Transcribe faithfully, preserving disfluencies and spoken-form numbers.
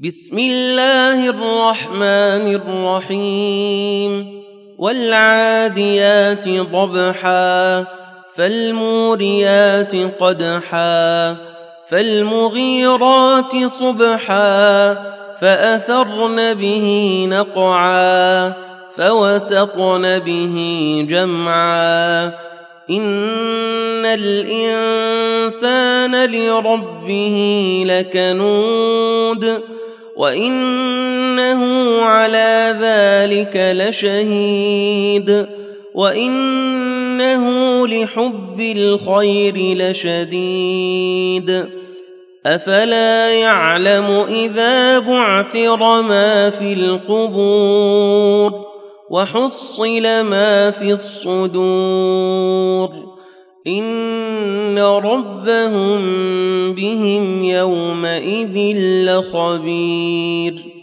بسم الله الرحمن الرحيم والعاديات ضبحا فالموريات قدحا فالمغيرات صبحا فأثرن به نقعا فوسطن به جمعا إن الإنسان لربه لكنود وإنه على ذلك لشهيد وإنه لحب الخير لشديد أفلا يعلم إذا بعثر ما في القبور وحصل ما في الصدور إن ربهم بهم يومئذ لخبير.